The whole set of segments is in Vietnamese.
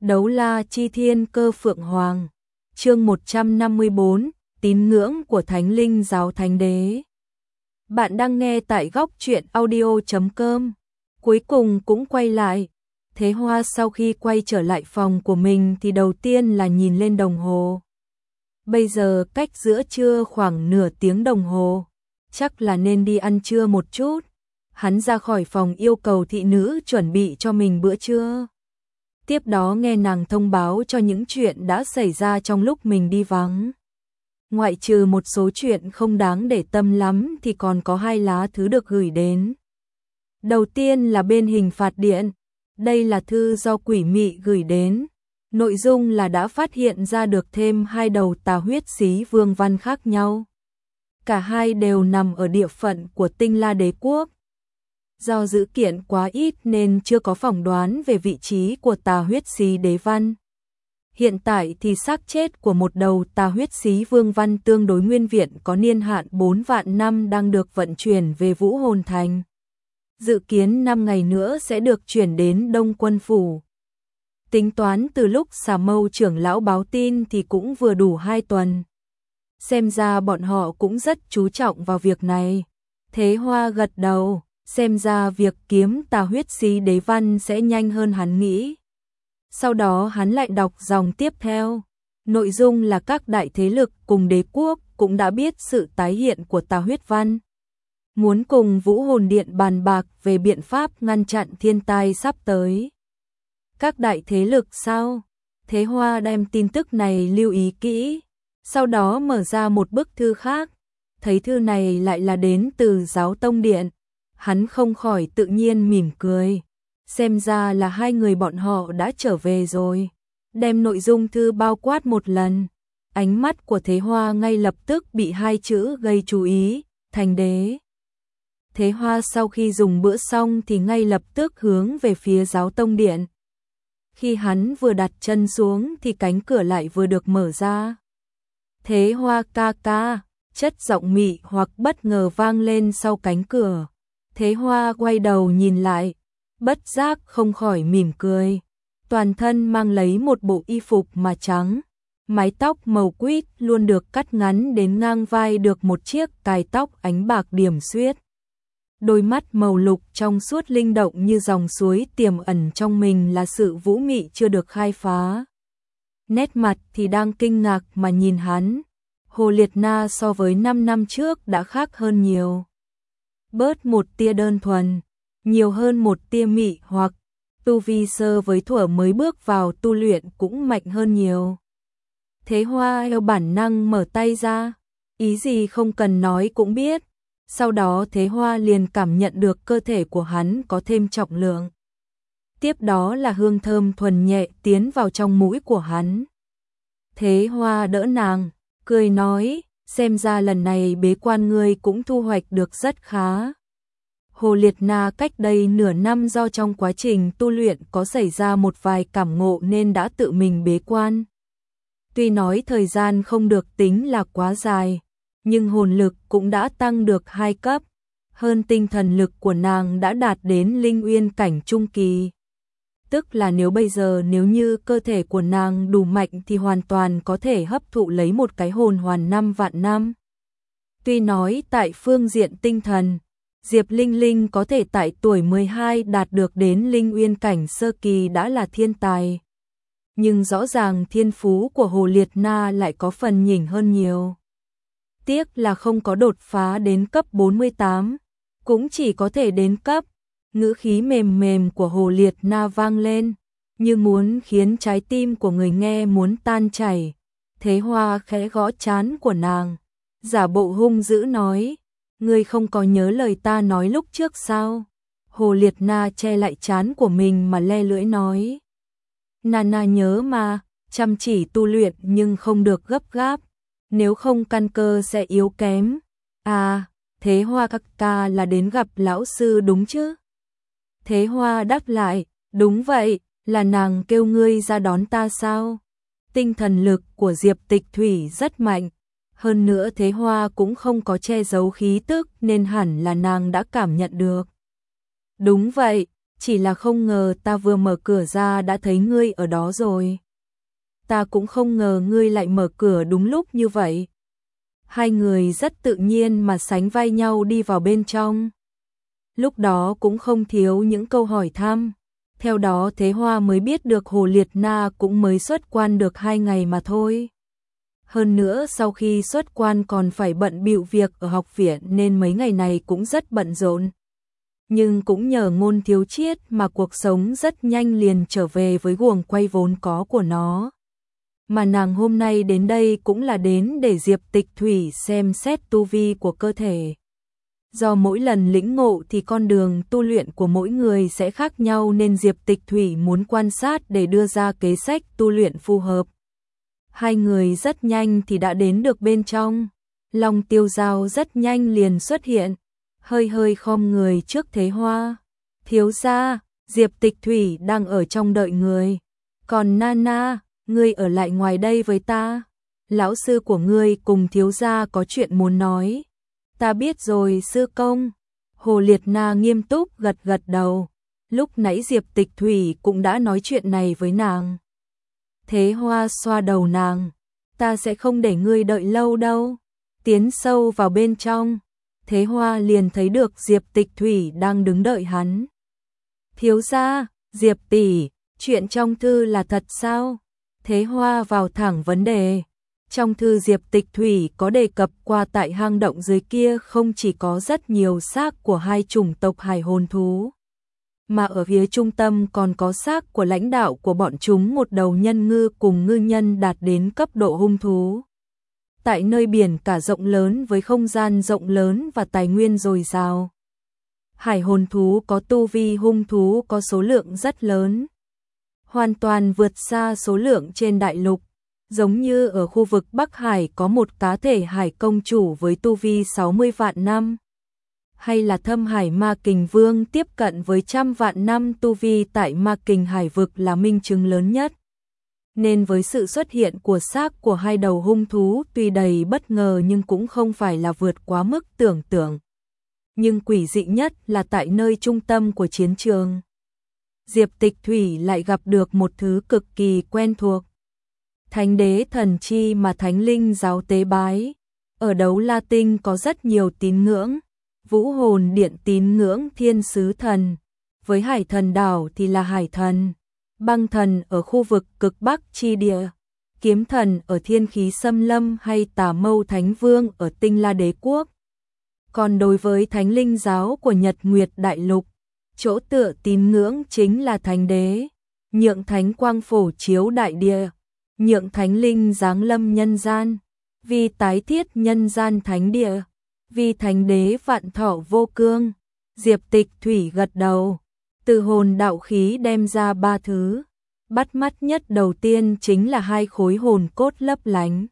Đấu la chi thiên cơ phượng hoàng. Chương 154, tín ngưỡng của Thánh Linh giáo Thánh Đế. Bạn đang nghe tại góc truyện audio.com. Cuối cùng cũng quay lại. Thế Hoa sau khi quay trở lại phòng của mình thì đầu tiên là nhìn lên đồng hồ. Bây giờ cách giữa trưa khoảng nửa tiếng đồng hồ. Chắc là nên đi ăn trưa một chút. Hắn ra khỏi phòng yêu cầu thị nữ chuẩn bị cho mình bữa trưa. Tiếp đó nghe nàng thông báo cho những chuyện đã xảy ra trong lúc mình đi vắng. Ngoại trừ một số chuyện không đáng để tâm lắm thì còn có 2 lá thư được gửi đến. Đầu tiên là bên hình phạt điện. Đây là thư do quỷ mị gửi đến. Nội dung là đã phát hiện ra được thêm 2 đầu tà huyết xí vương văn khác nhau. Cả hai đều nằm ở địa phận của Tinh La Đế Quốc. Do dữ kiện quá ít nên chưa có phỏng đoán về vị trí của tà huyết xí đế văn. Hiện tại thì xác chết của một đầu tà huyết xí vương văn tương đối nguyên viện có niên hạn 4 vạn năm đang được vận chuyển về Vũ Hồn Thành. Dự kiến 5 ngày nữa sẽ được chuyển đến Đông Quân Phủ. Tính toán từ lúc Xà Mâu trưởng lão báo tin thì cũng vừa đủ 2 tuần. Xem ra bọn họ cũng rất chú trọng vào việc này. Thế Hoa gật đầu. Xem ra việc kiếm tà huyết xí đế văn sẽ nhanh hơn hắn nghĩ. Sau đó hắn lại đọc dòng tiếp theo. Nội dung là các đại thế lực cùng đế quốc cũng đã biết sự tái hiện của tà huyết văn. Muốn cùng Vũ Hồn Điện bàn bạc về biện pháp ngăn chặn thiên tai sắp tới. Các đại thế lực sao? Thế Hoa đem tin tức này lưu ý kỹ. Sau đó mở ra một bức thư khác. Thấy thư này lại là đến từ Giáo Tông Điện. Hắn không khỏi tự nhiên mỉm cười. Xem ra là 2 người bọn họ đã trở về rồi. Đem nội dung thư bao quát một lần. Ánh mắt của Thế Hoa ngay lập tức bị 2 chữ gây chú ý, Thành Đế. Thế Hoa sau khi dùng bữa xong thì ngay lập tức hướng về phía Giáo Tông Điện. Khi hắn vừa đặt chân xuống thì cánh cửa lại vừa được mở ra. Thế Hoa ca ca, chất giọng mị hoặc bất ngờ vang lên sau cánh cửa. Thế Hoa quay đầu nhìn lại, bất giác không khỏi mỉm cười. Toàn thân mang lấy một bộ y phục mà trắng, mái tóc màu quýt luôn được cắt ngắn đến ngang vai được một chiếc cài tóc ánh bạc điểm xuyết. Đôi mắt màu lục trong suốt linh động như dòng suối tiềm ẩn trong mình là sự vũ mị chưa được khai phá. Nét mặt thì đang kinh ngạc mà nhìn hắn. Hồ Liệt Na so với 5 năm trước đã khác hơn nhiều. Bớt một tia đơn thuần, nhiều hơn một tia mị hoặc tu vi sơ với thuở mới bước vào tu luyện cũng mạnh hơn nhiều. Thế Hoa theo bản năng mở tay ra, ý gì không cần nói cũng biết. Sau đó Thế Hoa liền cảm nhận được cơ thể của hắn có thêm trọng lượng. Tiếp đó là hương thơm thuần nhẹ tiến vào trong mũi của hắn. Thế Hoa đỡ nàng, cười nói, xem ra lần này bế quan ngươi cũng thu hoạch được rất khá. Hồ Liệt Na cách đây nửa năm do trong quá trình tu luyện có xảy ra một vài cảm ngộ nên đã tự mình bế quan. Tuy nói thời gian không được tính là quá dài, nhưng hồn lực cũng đã tăng được 2 cấp, hơn tinh thần lực của nàng đã đạt đến linh uyên cảnh trung kỳ. Tức là nếu như cơ thể của nàng đủ mạnh thì hoàn toàn có thể hấp thụ lấy một cái hồn hoàn 5 vạn năm. Tuy nói tại phương diện tinh thần, Diệp Linh Linh có thể tại tuổi 12 đạt được đến linh uyên cảnh sơ kỳ đã là thiên tài. Nhưng rõ ràng thiên phú của Hồ Liệt Na lại có phần nhỉnh hơn nhiều. Tiếc là không có đột phá đến cấp 48, cũng chỉ có thể đến cấp. Ngữ khí mềm mềm của Hồ Liệt Na vang lên, như muốn khiến trái tim của người nghe muốn tan chảy. Thế Hoa khẽ gõ trán của nàng, giả bộ hung dữ nói, ngươi không có nhớ lời ta nói lúc trước sao? Hồ Liệt Na che lại trán của mình mà le lưỡi nói, Nana nhớ mà, chăm chỉ tu luyện nhưng không được gấp gáp, nếu không căn cơ sẽ yếu kém. À, Thế Hoa các ca là đến gặp lão sư đúng chứ? Thế Hoa đáp lại, đúng vậy, là nàng kêu ngươi ra đón ta sao? Tinh thần lực của Diệp Tịch Thủy rất mạnh, hơn nữa Thế Hoa cũng không có che giấu khí tức nên hẳn là nàng đã cảm nhận được. Đúng vậy, chỉ là không ngờ ta vừa mở cửa ra đã thấy ngươi ở đó rồi. Ta cũng không ngờ ngươi lại mở cửa đúng lúc như vậy. Hai người rất tự nhiên mà sánh vai nhau đi vào bên trong. Lúc đó cũng không thiếu những câu hỏi thăm. Theo đó Thế Hoa mới biết được Hồ Liệt Na cũng mới xuất quan được 2 ngày mà thôi. Hơn nữa sau khi xuất quan còn phải bận bịu việc ở học viện nên mấy ngày này cũng rất bận rộn. Nhưng cũng nhờ Ngôn Thiếu Chiết mà cuộc sống rất nhanh liền trở về với guồng quay vốn có của nó. Mà nàng hôm nay đến đây cũng là đến để Diệp Tịch Thủy xem xét tu vi của cơ thể. Do mỗi lần lĩnh ngộ thì con đường tu luyện của mỗi người sẽ khác nhau nên Diệp Tịch Thủy muốn quan sát để đưa ra kế sách tu luyện phù hợp. Hai người rất nhanh thì đã đến được bên trong. Long Tiêu Giao rất nhanh liền xuất hiện, hơi hơi khom người trước Thế Hoa. Thiếu gia, Diệp Tịch Thủy đang ở trong đợi người. Còn Nana, ngươi ở lại ngoài đây với ta. Lão sư của ngươi cùng thiếu gia có chuyện muốn nói. Ta biết rồi sư công. Hồ Liệt Na nghiêm túc gật gật đầu. Lúc nãy Diệp Tịch Thủy cũng đã nói chuyện này với nàng. Thế Hoa xoa đầu nàng. Ta sẽ không để ngươi đợi lâu đâu. Tiến sâu vào bên trong. Thế Hoa liền thấy được Diệp Tịch Thủy đang đứng đợi hắn. Thiếu gia, Diệp tỷ, chuyện trong thư là thật sao? Thế Hoa vào thẳng vấn đề. Trong thư Diệp Tịch Thủy có đề cập qua tại hang động dưới kia không chỉ có rất nhiều xác của hai chủng tộc hải hồn thú, mà ở phía trung tâm còn có xác của lãnh đạo của bọn chúng, một đầu nhân ngư cùng ngư nhân đạt đến cấp độ hung thú. Tại nơi biển cả rộng lớn với không gian rộng lớn và tài nguyên dồi dào, hải hồn thú có tu vi hung thú có số lượng rất lớn, hoàn toàn vượt xa số lượng trên đại lục. Giống như ở khu vực Bắc Hải có một cá thể hải công chủ với tu vi 60 vạn năm, hay là Thâm Hải Ma Kình Vương tiếp cận với 100 vạn năm tu vi tại Ma Kình Hải vực là minh chứng lớn nhất. Nên với sự xuất hiện của xác của hai đầu hung thú tuy đầy bất ngờ nhưng cũng không phải là vượt quá mức tưởng tượng. Nhưng quỷ dị nhất là tại nơi trung tâm của chiến trường, Diệp Tịch Thủy lại gặp được một thứ cực kỳ quen thuộc. Thánh đế thần chi mà Thánh Linh giáo tế bái. Ở Đấu La Tinh có rất nhiều tín ngưỡng. Vũ Hồn Điện tín ngưỡng Thiên Sứ Thần. Với Hải Thần Đảo thì là Hải Thần. Băng Thần ở khu vực cực Bắc chi địa. Kiếm Thần ở Thiên Khí Xâm Lâm hay Tà Mâu Thánh Vương ở Tinh La Đế Quốc. Còn đối với Thánh Linh giáo của Nhật Nguyệt Đại Lục, chỗ tựa tín ngưỡng chính là Thánh Đế. Nhượng Thánh Quang phổ chiếu đại địa. Nhượng Thánh Linh giáng lâm nhân gian, vì tái thiết nhân gian thánh địa, vì Thánh Đế vạn thọ vô cương. Diệp Tịch Thủy gật đầu, từ hồn đạo khí đem ra 3 thứ. Bắt mắt nhất đầu tiên chính là 2 khối hồn cốt lấp lánh.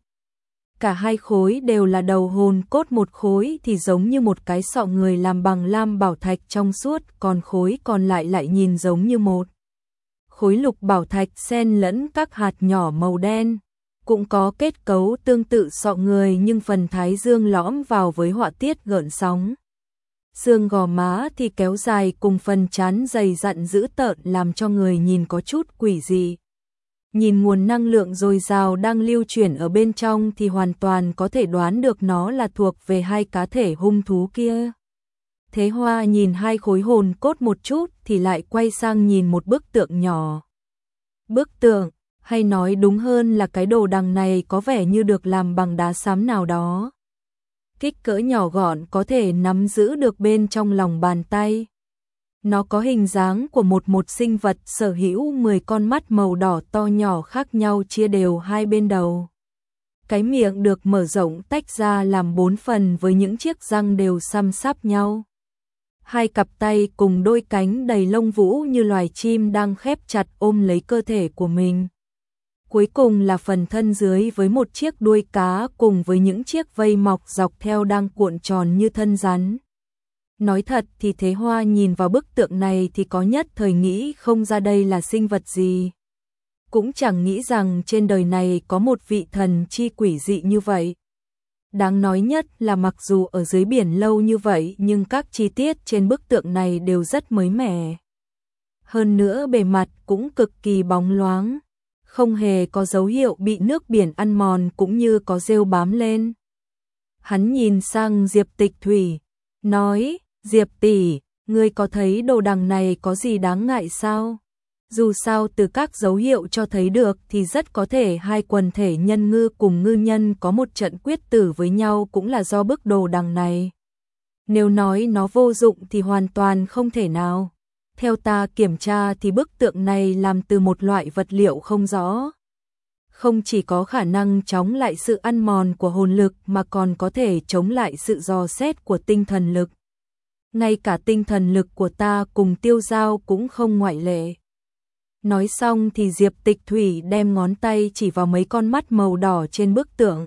Cả 2 khối đều là đầu hồn cốt, một khối thì giống như một cái sọ người làm bằng lam bảo thạch trong suốt, còn khối còn lại nhìn giống như một khối lục bảo thạch xen lẫn các hạt nhỏ màu đen, cũng có kết cấu tương tự sọ người nhưng phần thái dương lõm vào với họa tiết gợn sóng. Xương gò má thì kéo dài cùng phần trán dày dặn dữ tợn làm cho người nhìn có chút quỷ dị. Nhìn nguồn năng lượng dồi dào đang lưu chuyển ở bên trong thì hoàn toàn có thể đoán được nó là thuộc về 2 cá thể hung thú kia. Thế Hoa nhìn 2 khối hồn cốt một chút thì lại quay sang nhìn một bức tượng nhỏ. Bức tượng, hay nói đúng hơn là cái đồ đằng này có vẻ như được làm bằng đá xám nào đó. Kích cỡ nhỏ gọn có thể nắm giữ được bên trong lòng bàn tay. Nó có hình dáng của một sinh vật sở hữu 10 con mắt màu đỏ to nhỏ khác nhau chia đều hai bên đầu. Cái miệng được mở rộng tách ra làm 4 phần với những chiếc răng đều xăm sáp nhau. 2 cặp tay cùng đôi cánh đầy lông vũ như loài chim đang khép chặt ôm lấy cơ thể của mình. Cuối cùng là phần thân dưới với một chiếc đuôi cá cùng với những chiếc vây mọc dọc theo đang cuộn tròn như thân rắn. Nói thật thì Thế Hoa nhìn vào bức tượng này thì có nhất thời nghĩ không ra đây là sinh vật gì. Cũng chẳng nghĩ rằng trên đời này có một vị thần chi quỷ dị như vậy. Đáng nói nhất là mặc dù ở dưới biển lâu như vậy nhưng các chi tiết trên bức tượng này đều rất mới mẻ. hơn nữa bề mặt cũng cực kỳ bóng loáng, không hề có dấu hiệu bị nước biển ăn mòn cũng như có rêu bám lên. Hắn nhìn sang Diệp Tịch Thủy, nói, Diệp tỷ, ngươi có thấy đồ đằng này có gì đáng ngại sao? Dù sao từ các dấu hiệu cho thấy được thì rất có thể hai quần thể nhân ngư cùng ngư nhân có một trận quyết tử với nhau cũng là do bức đồ đằng này. Nếu nói nó vô dụng thì hoàn toàn không thể nào. Theo ta kiểm tra thì bức tượng này làm từ một loại vật liệu không rõ. Không chỉ có khả năng chống lại sự ăn mòn của hồn lực mà còn có thể chống lại sự dò xét của tinh thần lực. Ngay cả tinh thần lực của ta cùng Tiêu Giao cũng không ngoại lệ. Nói xong thì Diệp Tịch Thủy đem ngón tay chỉ vào mấy con mắt màu đỏ trên bức tượng.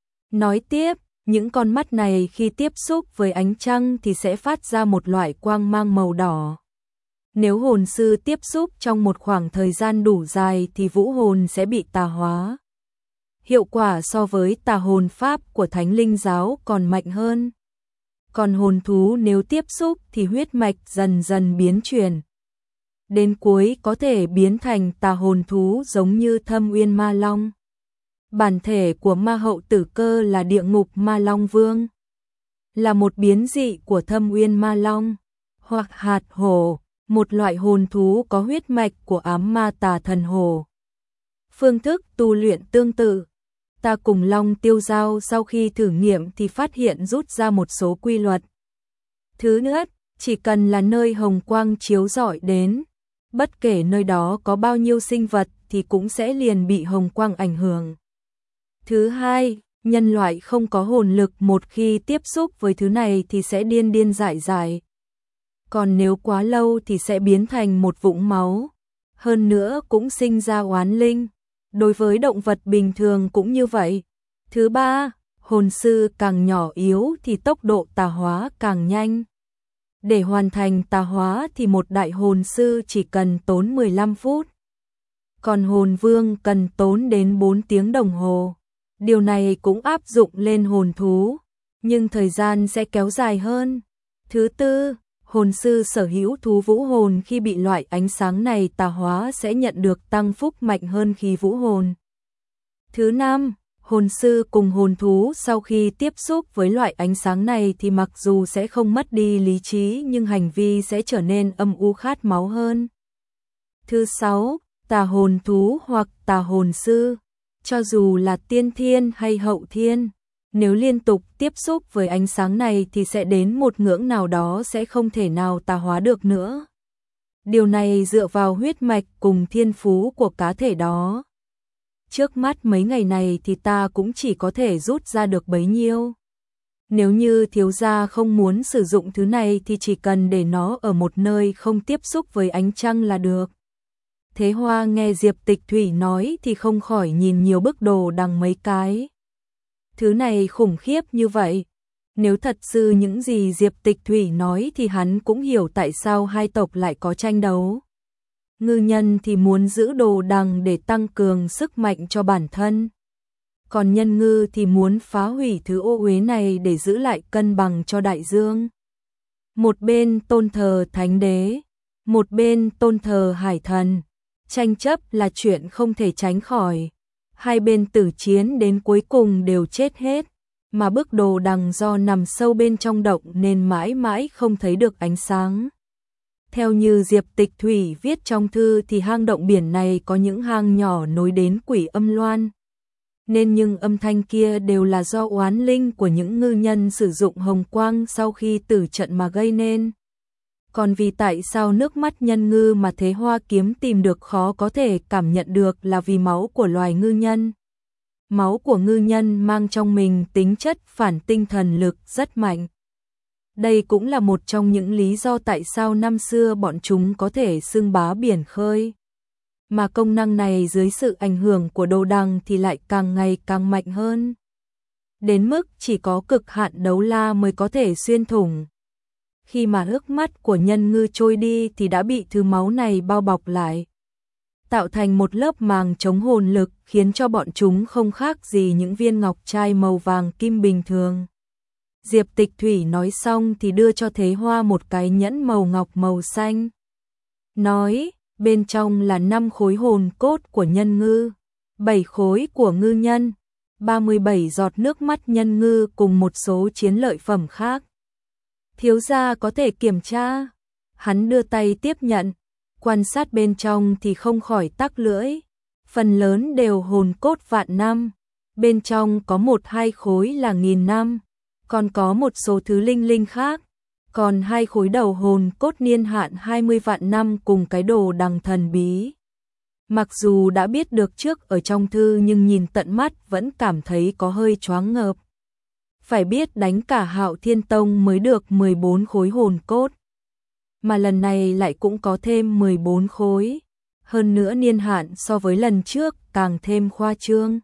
Nói tiếp, những con mắt này khi tiếp xúc với ánh trăng thì sẽ phát ra một loại quang mang màu đỏ. Nếu hồn sư tiếp xúc trong một khoảng thời gian đủ dài thì vũ hồn sẽ bị tà hóa. Hiệu quả so với tà hồn pháp của Thánh Linh giáo còn mạnh hơn. Còn hồn thú nếu tiếp xúc thì huyết mạch dần dần biến chuyển. Đến cuối có thể biến thành tà hồn thú giống như Thâm Uyên Ma Long. Bản thể của Ma Hậu Tử Cơ là Địa Ngục Ma Long Vương, là một biến dị của Thâm Uyên Ma Long, hoặc hạt hổ, một loại hồn thú có huyết mạch của ám ma tà thần hổ. Phương thức tu luyện tương tự. Ta cùng Long Tiêu Giao sau khi thử nghiệm thì phát hiện rút ra một số quy luật. Thứ nhất, chỉ cần là nơi hồng quang chiếu rọi đến, bất kể nơi đó có bao nhiêu sinh vật thì cũng sẽ liền bị hồng quang ảnh hưởng. Thứ hai, nhân loại không có hồn lực một khi tiếp xúc với thứ này thì sẽ điên điên dại dại. Còn nếu quá lâu thì sẽ biến thành một vũng máu. Hơn nữa cũng sinh ra oán linh. Đối với động vật bình thường cũng như vậy. Thứ ba, hồn sư càng nhỏ yếu thì tốc độ tà hóa càng nhanh. Để hoàn thành tà hóa thì một đại hồn sư chỉ cần tốn 15 phút. Còn hồn vương cần tốn đến 4 tiếng đồng hồ. Điều này cũng áp dụng lên hồn thú, nhưng thời gian sẽ kéo dài hơn. Thứ tư, hồn sư sở hữu thú vũ hồn khi bị loại ánh sáng này tà hóa sẽ nhận được tăng phúc mạnh hơn khi vũ hồn. Thứ năm, hồn sư cùng hồn thú sau khi tiếp xúc với loại ánh sáng này thì mặc dù sẽ không mất đi lý trí nhưng hành vi sẽ trở nên âm u khát máu hơn. Thứ sáu, tà hồn thú hoặc tà hồn sư, cho dù là tiên thiên hay hậu thiên, nếu liên tục tiếp xúc với ánh sáng này thì sẽ đến một ngưỡng nào đó sẽ không thể nào tà hóa được nữa. Điều này dựa vào huyết mạch cùng thiên phú của cá thể đó. Trước mắt mấy ngày này thì ta cũng chỉ có thể rút ra được bấy nhiêu. Nếu như thiếu gia không muốn sử dụng thứ này thì chỉ cần để nó ở một nơi không tiếp xúc với ánh trăng là được. Thế Hoa nghe Diệp Tịch Thủy nói thì không khỏi nhìn nhiều bức đồ đằng mấy cái. Thứ này khủng khiếp như vậy. Nếu thật sự những gì Diệp Tịch Thủy nói thì hắn cũng hiểu tại sao hai tộc lại có tranh đấu. Ngư nhân thì muốn giữ đồ đằng để tăng cường sức mạnh cho bản thân. Còn nhân ngư thì muốn phá hủy thứ ô uế này để giữ lại cân bằng cho đại dương. Một bên tôn thờ thánh đế, một bên tôn thờ hải thần. Tranh chấp là chuyện không thể tránh khỏi. Hai bên tử chiến đến cuối cùng đều chết hết. Mà bức đồ đằng do nằm sâu bên trong động nên mãi mãi không thấy được ánh sáng. Theo như Diệp Tịch Thủy viết trong thư thì hang động biển này có những hang nhỏ nối đến Quỷ Âm Loan. Nên những âm thanh kia đều là do oán linh của những ngư nhân sử dụng hồng quang sau khi tử trận mà gây nên. Còn vì tại sao nước mắt nhân ngư mà Thế Hoa kiếm tìm được khó có thể cảm nhận được là vì máu của loài ngư nhân. Máu của ngư nhân mang trong mình tính chất phản tinh thần lực rất mạnh. Đây cũng là một trong những lý do tại sao năm xưa bọn chúng có thể xưng bá biển khơi. Mà công năng này dưới sự ảnh hưởng của đồ đằng thì lại càng ngày càng mạnh hơn. Đến mức chỉ có cực hạn đấu la mới có thể xuyên thủng. Khi mà nước mắt của nhân ngư trôi đi thì đã bị thứ máu này bao bọc lại, tạo thành một lớp màng chống hồn lực khiến cho bọn chúng không khác gì những viên ngọc trai màu vàng kim bình thường. Diệp Tịch Thủy nói xong thì đưa cho Thế Hoa một cái nhẫn màu ngọc màu xanh. nói, bên trong là 5 khối hồn cốt của nhân ngư, 7 khối của ngư nhân, 37 giọt nước mắt nhân ngư cùng một số chiến lợi phẩm khác. Thiếu gia có thể kiểm tra. Hắn đưa tay tiếp nhận, quan sát bên trong thì không khỏi tắc lưỡi. Phần lớn đều hồn cốt vạn năm, bên trong có 1-2 khối là 1000 năm, còn có một số thứ linh linh khác. Còn 2 khối đầu hồn cốt niên hạn 20 vạn năm cùng cái đồ đằng thần bí. Mặc dù đã biết được trước ở trong thư nhưng nhìn tận mắt vẫn cảm thấy có hơi choáng ngợp. Phải biết đánh cả Hạo Thiên Tông mới được 14 khối hồn cốt. Mà lần này lại cũng có thêm 14 khối. Hơn nữa niên hạn so với lần trước càng thêm khoa trương.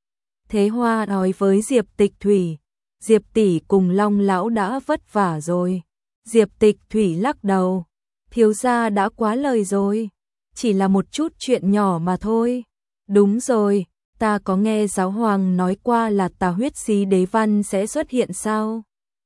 Thế Hoa nói với Diệp Tịch Thủy, Diệp tỷ cùng Long lão đã vất vả rồi. Diệp Tịch Thủy lắc đầu, thiếu gia đã quá lời rồi, chỉ là một chút chuyện nhỏ mà thôi. Đúng rồi, ta có nghe giáo hoàng nói qua là Tà huyết xí đế văn sẽ xuất hiện sao?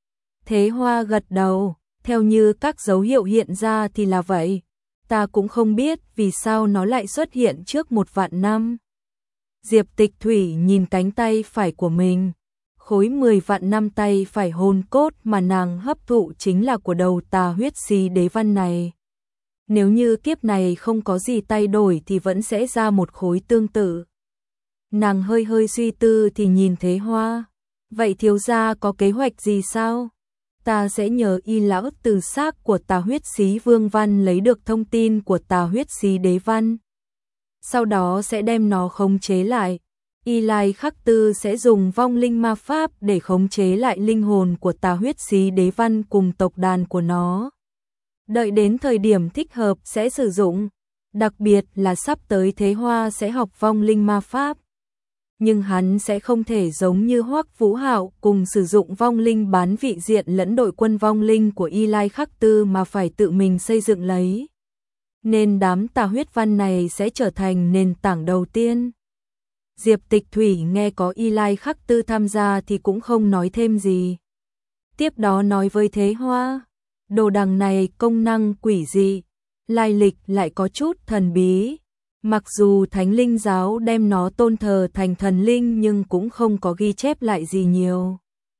Thế Hoa gật đầu, theo như các dấu hiệu hiện ra thì là vậy. Ta cũng không biết vì sao nó lại xuất hiện trước 1 vạn năm. Diệp Tịch Thủy nhìn cánh tay phải của mình. Khối 10 vạn năm tay phải hồn cốt mà nàng hấp thụ chính là của đầu Tà huyết xí đế văn này. Nếu như kiếp này không có gì thay đổi thì vẫn sẽ ra một khối tương tự. Nàng hơi hơi suy tư thì nhìn Thế Hoa. Vậy thiếu gia có kế hoạch gì sao? Ta sẽ nhờ Y lão từ xác của Tà huyết xí vương văn lấy được thông tin của Tà huyết xí đế văn. Sau đó sẽ đem nó khống chế lại. Y Lai Khắc Tư sẽ dùng vong linh ma pháp để khống chế lại linh hồn của Tà huyết xí đế văn cùng tộc đàn của nó. Đợi đến thời điểm thích hợp sẽ sử dụng, đặc biệt là sắp tới Thế Hoa sẽ học vong linh ma pháp. Nhưng hắn sẽ không thể giống như Hoắc Vũ Hạo cùng sử dụng vong linh bán vị diện lẫn đội quân vong linh của Y Lai Khắc Tư mà phải tự mình xây dựng lấy. Nên đám tà huyết văn này sẽ trở thành nền tảng đầu tiên. Diệp Tịch Thủy nghe có Y Lai Khắc Tư tham gia thì cũng không nói thêm gì. Tiếp đó nói với Thế Hoa, đồ đằng này công năng quỷ dị, lai lịch lại có chút thần bí. Mặc dù Thánh Linh giáo đem nó tôn thờ thành thần linh nhưng cũng không có ghi chép lại gì nhiều.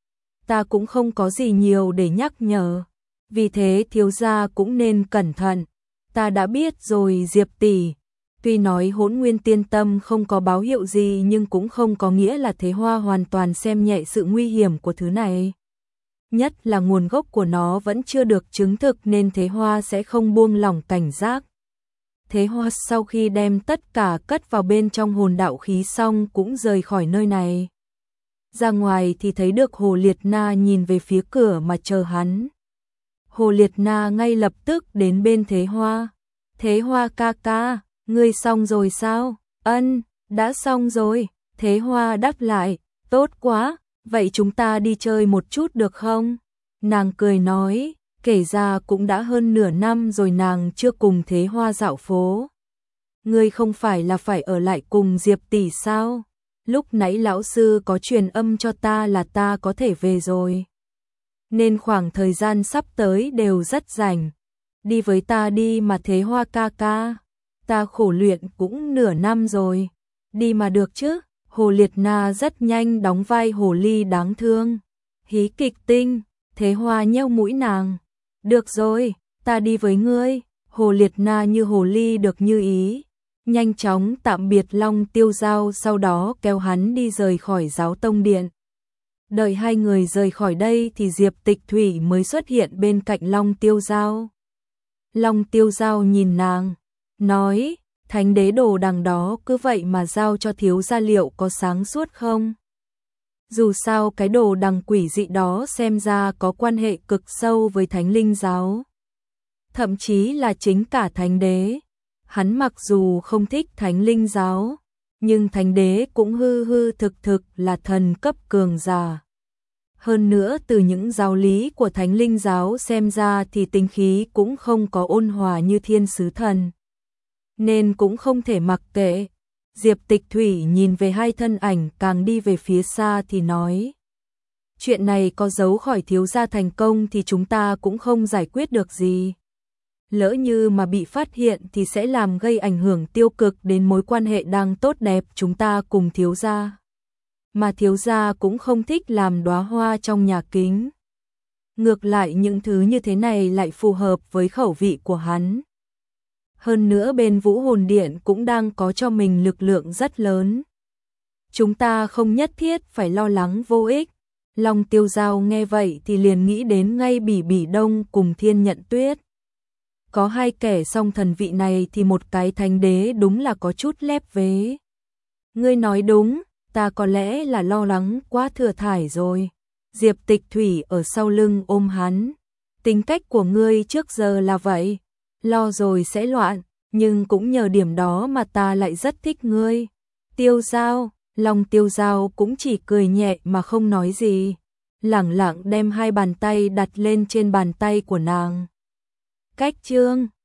Ta cũng không có gì nhiều để nhắc nhở, vì thế thiếu gia cũng nên cẩn thận. Ta đã biết rồi Diệp tỷ. Tuy nói Hỗn Nguyên Tiên Tâm không có báo hiệu gì nhưng cũng không có nghĩa là Thế Hoa hoàn toàn xem nhẹ sự nguy hiểm của thứ này. Nhất là nguồn gốc của nó vẫn chưa được chứng thực nên Thế Hoa sẽ không buông lỏng cảnh giác. Thế Hoa sau khi đem tất cả cất vào bên trong hồn đạo khí xong cũng rời khỏi nơi này. Ra ngoài thì thấy được Hồ Liệt Na nhìn về phía cửa mà chờ hắn. Hồ Liệt Na ngay lập tức đến bên Thế Hoa. Thế Hoa ca ca, ngươi xong rồi sao? Ân, đã xong rồi. Thế Hoa đáp lại, tốt quá, vậy chúng ta đi chơi một chút được không? Nàng cười nói, kể ra cũng đã hơn nửa năm rồi nàng chưa cùng Thế Hoa dạo phố. Ngươi không phải là phải ở lại cùng Diệp tỷ sao? Lúc nãy lão sư có truyền âm cho ta là ta có thể về rồi. Nên khoảng thời gian sắp tới đều rất rảnh. Đi với ta đi mà Thế Hoa ca ca. Ta khổ luyện cũng nửa năm rồi. Đi mà được chứ. Hồ Liệt Na rất nhanh đóng vai hồ ly đáng thương. Hí kịch tinh. Thế Hoa nheo mũi nàng. Được rồi, ta đi với ngươi. Hồ Liệt Na như hồ ly được như ý. Nhanh chóng tạm biệt Long Tiêu Giao, sau đó kéo hắn đi rời khỏi Giáo Tông Điện. Đợi hai người rời khỏi đây thì Diệp Tịch Thủy mới xuất hiện bên cạnh Long Tiêu Giao. Long Tiêu Giao nhìn nàng, nói, Thánh đế đồ đằng đó cứ vậy mà giao cho thiếu gia liệu có sáng suốt không? Dù sao cái đồ đằng quỷ dị đó xem ra có quan hệ cực sâu với Thánh Linh giáo. Thậm chí là chính cả Thánh đế. Hắn mặc dù không thích Thánh Linh giáo, nhưng Thánh đế cũng hư hư thực thực là thần cấp cường giả. Hơn nữa từ những giáo lý của Thánh Linh giáo xem ra thì tính khí cũng không có ôn hòa như Thiên Sứ Thần. Nên cũng không thể mặc kệ. Diệp Tịch Thủy nhìn về hai thân ảnh càng đi về phía xa thì nói. Chuyện này có giấu khỏi thiếu gia thành công thì chúng ta cũng không giải quyết được gì. lỡ như mà bị phát hiện thì sẽ làm gây ảnh hưởng tiêu cực đến mối quan hệ đang tốt đẹp chúng ta cùng thiếu gia. Mà thiếu gia cũng không thích làm đóa hoa trong nhà kính. Ngược lại những thứ như thế này lại phù hợp với khẩu vị của hắn. Hơn nữa bên Vũ Hồn Điện cũng đang có cho mình lực lượng rất lớn. Chúng ta không nhất thiết phải lo lắng vô ích. Long Tiêu Giao nghe vậy thì liền nghĩ đến ngay Bỉ Bỉ Đông cùng Thiên Nhận Tuyết. Có hai kẻ song thần vị này thì một cái thánh đế đúng là có chút lép vế. Ngươi nói đúng, ta có lẽ là lo lắng quá thừa thải rồi. Diệp Tịch Thủy ở sau lưng ôm hắn. Tính cách của ngươi trước giờ là vậy, lo rồi sẽ loạn, nhưng cũng nhờ điểm đó mà ta lại rất thích ngươi. Tiêu Giao, Long Tiêu Giao cũng chỉ cười nhẹ mà không nói gì, lẳng lặng đem hai bàn tay đặt lên trên bàn tay của nàng. Cách chương